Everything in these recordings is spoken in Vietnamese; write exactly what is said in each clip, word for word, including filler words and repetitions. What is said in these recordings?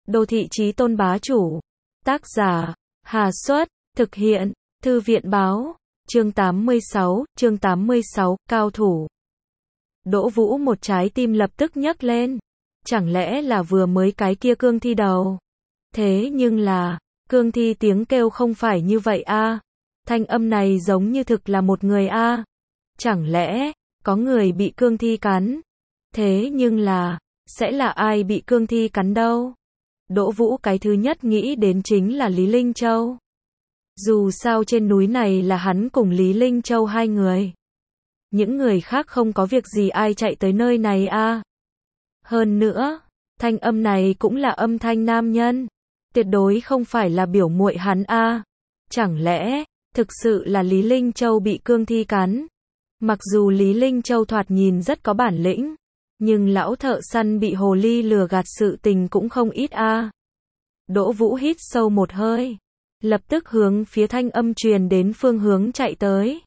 Đô thị chí tôn bá chủ. Tác giả, Hà Xuất, thực hiện, Thư viện báo, chương tám mươi sáu, chương tám mươi sáu, cao thủ. Đỗ Vũ một trái tim lập tức nhấc lên. Chẳng lẽ là vừa mới cái kia cương thi đầu? Thế nhưng là, cương thi tiếng kêu không phải như vậy a. Thanh âm này giống như thực là một người a. Chẳng lẽ, có người bị cương thi cắn? Thế nhưng là, sẽ là ai bị cương thi cắn đâu? Đỗ Vũ cái thứ nhất nghĩ đến chính là Lý Linh Châu. Dù sao trên núi này là hắn cùng Lý Linh Châu hai người. Những người khác không có việc gì ai chạy tới nơi này a. Hơn nữa, thanh âm này cũng là âm thanh nam nhân. Tuyệt đối không phải là biểu muội hắn a. Chẳng lẽ, thực sự là Lý Linh Châu bị cương thi cắn? Mặc dù Lý Linh Châu thoạt nhìn rất có bản lĩnh, nhưng lão thợ săn bị hồ ly lừa gạt sự tình cũng không ít a. Đỗ Vũ hít sâu một hơi, lập tức hướng phía thanh âm truyền đến phương hướng chạy tới.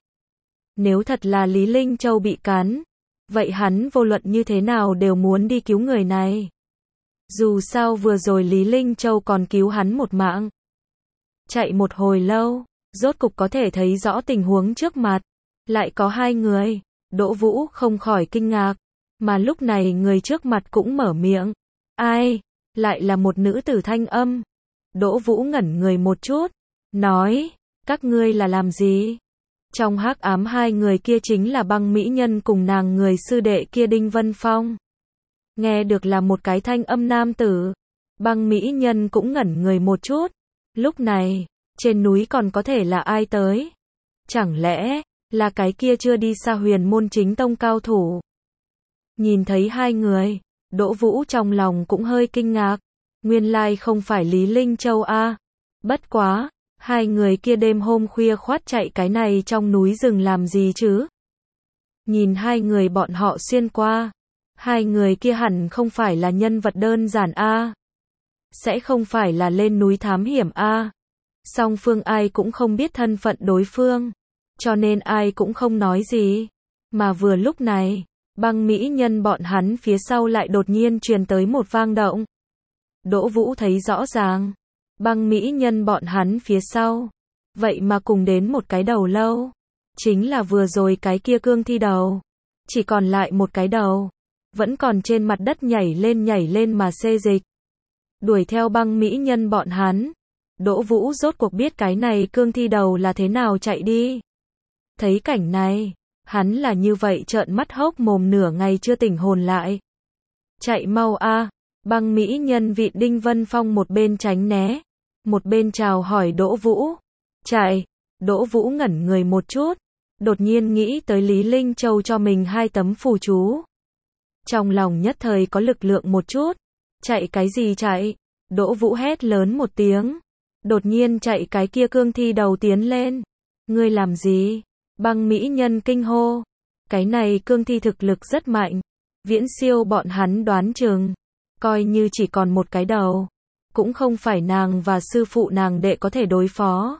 Nếu thật là Lý Linh Châu bị cắn, vậy hắn vô luận như thế nào đều muốn đi cứu người này. Dù sao vừa rồi Lý Linh Châu còn cứu hắn một mạng. Chạy một hồi lâu, rốt cục có thể thấy rõ tình huống trước mặt. Lại có hai người, Đỗ Vũ không khỏi kinh ngạc. Mà lúc này người trước mặt cũng mở miệng. Ai? Lại là một nữ tử thanh âm. Đỗ Vũ ngẩn người một chút, nói, các ngươi là làm gì? Trong hắc ám hai người kia chính là băng mỹ nhân cùng nàng người sư đệ kia Đinh Vân Phong. Nghe được là một cái thanh âm nam tử, băng mỹ nhân cũng ngẩn người một chút. Lúc này, trên núi còn có thể là ai tới? Chẳng lẽ, là cái kia chưa đi xa huyền môn chính tông cao thủ? Nhìn thấy hai người, Đỗ Vũ trong lòng cũng hơi kinh ngạc. Nguyên lai không phải Lý Linh Châu a. Bất quá, hai người kia đêm hôm khuya khoắt chạy cái này trong núi rừng làm gì chứ? Nhìn hai người bọn họ xuyên qua, hai người kia hẳn không phải là nhân vật đơn giản a. Sẽ không phải là lên núi thám hiểm a. Song phương ai cũng không biết thân phận đối phương, cho nên ai cũng không nói gì. Mà vừa lúc này, băng mỹ nhân bọn hắn phía sau lại đột nhiên truyền tới một vang động. Đỗ Vũ thấy rõ ràng, băng mỹ nhân bọn hắn phía sau, vậy mà cùng đến một cái đầu lâu. Chính là vừa rồi cái kia cương thi đầu. Chỉ còn lại một cái đầu, vẫn còn trên mặt đất nhảy lên nhảy lên mà xê dịch. Đuổi theo băng mỹ nhân bọn hắn. Đỗ Vũ rốt cuộc biết cái này cương thi đầu là thế nào chạy đi. Thấy cảnh này, hắn là như vậy trợn mắt hốc mồm nửa ngày chưa tỉnh hồn lại. Chạy mau a. Băng mỹ nhân vị Đinh Vân Phong một bên tránh né, một bên chào hỏi Đỗ Vũ. Chạy. Đỗ Vũ ngẩn người một chút, đột nhiên nghĩ tới Lý Linh Châu cho mình hai tấm phù chú. Trong lòng nhất thời có lực lượng một chút. Chạy cái gì chạy? Đỗ Vũ hét lớn một tiếng. Đột nhiên chạy cái kia cương thi đầu tiến lên. Ngươi làm gì? Băng mỹ nhân kinh hô. Cái này cương thi thực lực rất mạnh, viễn siêu bọn hắn đoán chừng. Coi như chỉ còn một cái đầu, cũng không phải nàng và sư phụ nàng đệ có thể đối phó.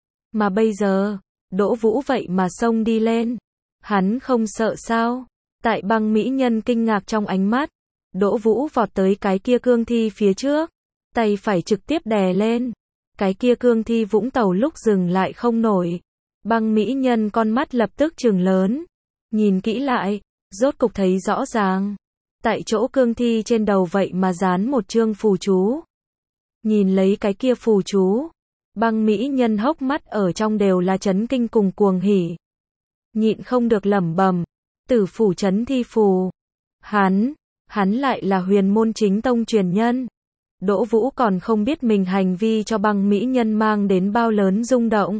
Mà bây giờ, Đỗ Vũ vậy mà xông đi lên. Hắn không sợ sao? Tại băng mỹ nhân kinh ngạc trong ánh mắt, Đỗ Vũ vọt tới cái kia cương thi phía trước, tay phải trực tiếp đè lên. Cái kia cương thi Vũng Tàu lúc dừng lại không nổi. Băng mỹ nhân con mắt lập tức trừng lớn, nhìn kỹ lại, rốt cục thấy rõ ràng. Tại chỗ cương thi trên đầu vậy mà dán một chương phù chú. Nhìn lấy cái kia phù chú, băng mỹ nhân hốc mắt ở trong đều là chấn kinh cùng cuồng hỉ. Nhịn không được lẩm bẩm, Tử phủ chấn thi phù. Hắn, hắn lại là huyền môn chính tông truyền nhân. Đỗ Vũ còn không biết mình hành vi cho băng mỹ nhân mang đến bao lớn rung động.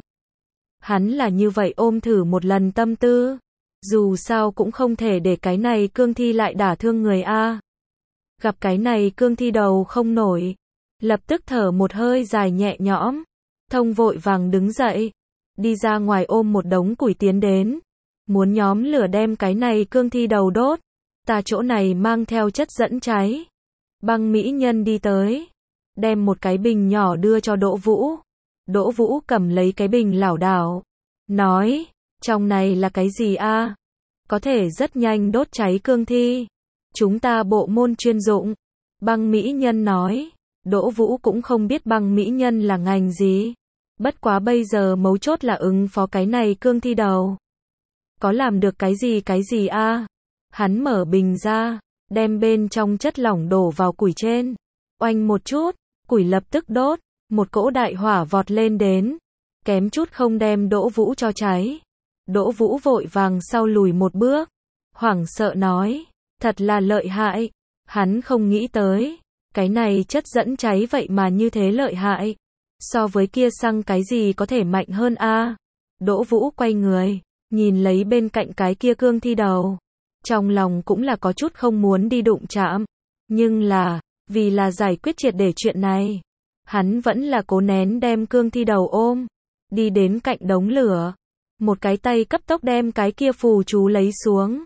Hắn là như vậy ôm thử một lần tâm tư. Dù sao cũng không thể để cái này cương thi lại đả thương người a. Gặp cái này cương thi đầu không nổi, lập tức thở một hơi dài nhẹ nhõm, thông vội vàng đứng dậy, đi ra ngoài ôm một đống củi tiến đến, muốn nhóm lửa đem cái này cương thi đầu đốt. Ta chỗ này mang theo chất dẫn cháy. Băng mỹ nhân đi tới, đem một cái bình nhỏ đưa cho Đỗ Vũ. Đỗ Vũ cầm lấy cái bình lảo đảo, nói, trong này là cái gì a? Có thể rất nhanh đốt cháy cương thi. Chúng ta bộ môn chuyên dụng. Băng mỹ nhân nói, Đỗ Vũ cũng không biết băng mỹ nhân là ngành gì. Bất quá bây giờ mấu chốt là ứng phó cái này cương thi đầu. Có làm được cái gì cái gì a? À? Hắn mở bình ra, đem bên trong chất lỏng đổ vào củi trên. Oanh một chút, củi lập tức đốt, một cỗ đại hỏa vọt lên đến. Kém chút không đem Đỗ Vũ cho cháy. Đỗ Vũ vội vàng sau lùi một bước. Hoảng sợ nói, thật là lợi hại. Hắn không nghĩ tới, cái này chất dẫn cháy vậy mà như thế lợi hại. So với kia xăng cái gì có thể mạnh hơn a? À? Đỗ Vũ quay người, nhìn lấy bên cạnh cái kia cương thi đầu. Trong lòng cũng là có chút không muốn đi đụng chạm. Nhưng là, vì là giải quyết triệt để chuyện này. Hắn vẫn là cố nén đem cương thi đầu ôm. Đi đến cạnh đống lửa. Một cái tay cấp tốc đem cái kia phù chú lấy xuống.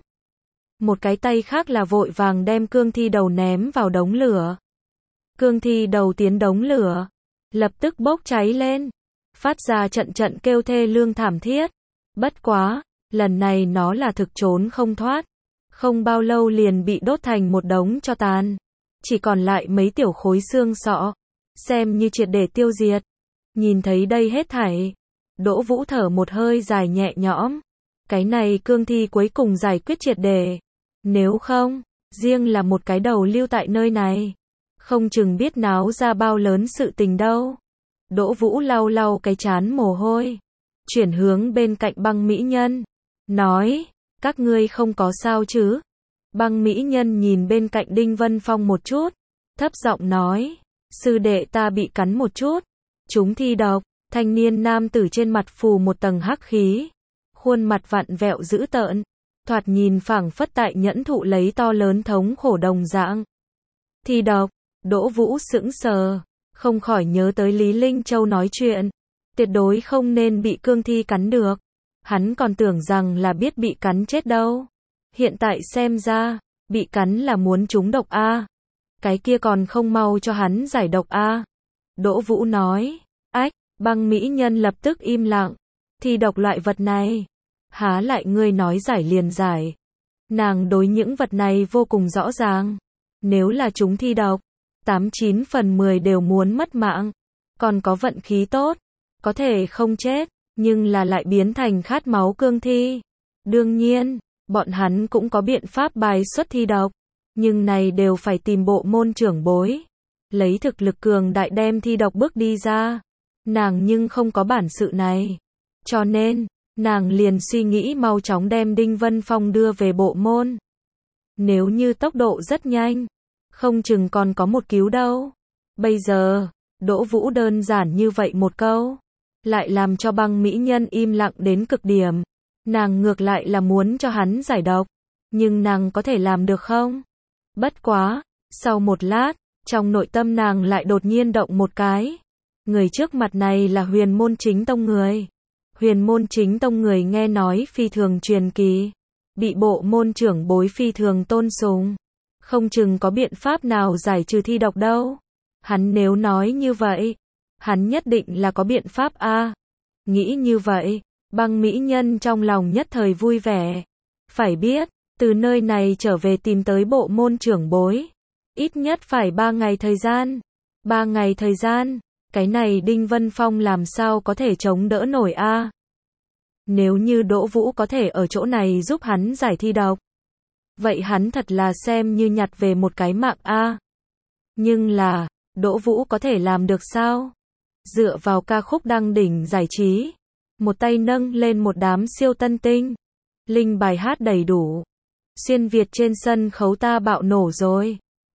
Một cái tay khác là vội vàng đem cương thi đầu ném vào đống lửa. Cương thi đầu tiến đống lửa. Lập tức bốc cháy lên. Phát ra trận trận kêu thê lương thảm thiết. Bất quá, lần này nó là thực trốn không thoát. Không bao lâu liền bị đốt thành một đống tro tàn. Chỉ còn lại mấy tiểu khối xương sọ. Xem như triệt để tiêu diệt. Nhìn thấy đây hết thảy. Đỗ Vũ thở một hơi dài nhẹ nhõm. Cái này cương thi cuối cùng giải quyết triệt để. Nếu không, riêng là một cái đầu lưu tại nơi này. Không chừng biết náo ra bao lớn sự tình đâu. Đỗ Vũ lau lau cái trán mồ hôi. Chuyển hướng bên cạnh băng mỹ nhân. Nói, các ngươi không có sao chứ? Băng mỹ nhân nhìn bên cạnh Đinh Vân Phong một chút. Thấp giọng nói, sư đệ ta bị cắn một chút. Chúng thi độc. Thanh niên nam tử trên mặt phù một tầng hắc khí. Khuôn mặt vặn vẹo dữ tợn. Thoạt nhìn phảng phất tại nhẫn thụ lấy to lớn thống khổ đồng dạng. Thi độc. Đỗ Vũ sững sờ. Không khỏi nhớ tới Lý Linh Châu nói chuyện. Tuyệt đối không nên bị cương thi cắn được. Hắn còn tưởng rằng là biết bị cắn chết đâu. Hiện tại xem ra, bị cắn là muốn trúng độc a. Cái kia còn không mau cho hắn giải độc a. Đỗ Vũ nói, ách, băng mỹ nhân lập tức im lặng. Thi độc loại vật này, há lại ngươi nói giải liền giải. Nàng đối những vật này vô cùng rõ ràng. Nếu là chúng thi độc, tám chín phần mười đều muốn mất mạng. Còn có vận khí tốt, có thể không chết, nhưng là lại biến thành khát máu cương thi. Đương nhiên, bọn hắn cũng có biện pháp bài xuất thi độc, nhưng này đều phải tìm bộ môn trưởng bối. Lấy thực lực cường đại đem thi độc bước đi ra. Nàng nhưng không có bản sự này. Cho nên, nàng liền suy nghĩ mau chóng đem Đinh Vân Phong đưa về bộ môn. Nếu như tốc độ rất nhanh, không chừng còn có một cứu đâu. Bây giờ, Đỗ Vũ đơn giản như vậy một câu, lại làm cho băng mỹ nhân im lặng đến cực điểm. Nàng ngược lại là muốn cho hắn giải độc, nhưng nàng có thể làm được không? Bất quá, sau một lát, trong nội tâm nàng lại đột nhiên động một cái. Người trước mặt này là Huyền Môn Chính Tông người. Huyền Môn Chính Tông người nghe nói phi thường truyền kỳ, bị bộ môn trưởng bối phi thường tôn sùng. Không chừng có biện pháp nào giải trừ thi độc đâu. Hắn nếu nói như vậy, hắn nhất định là có biện pháp a. Nghĩ như vậy, băng mỹ nhân trong lòng nhất thời vui vẻ. Phải biết, từ nơi này trở về tìm tới bộ môn trưởng bối, ít nhất phải ba ngày thời gian. Ba ngày thời gian, cái này Đinh Vân Phong làm sao có thể chống đỡ nổi a? Nếu như Đỗ Vũ có thể ở chỗ này giúp hắn giải thi độc, vậy hắn thật là xem như nhặt về một cái mạng a. Nhưng là, Đỗ Vũ có thể làm được sao? Dựa vào ca khúc đăng đỉnh giải trí, một tay nâng lên một đám siêu tân tinh, linh bài hát đầy đủ. Xuyên Việt trên sân khấu ta bạo nổ rồi.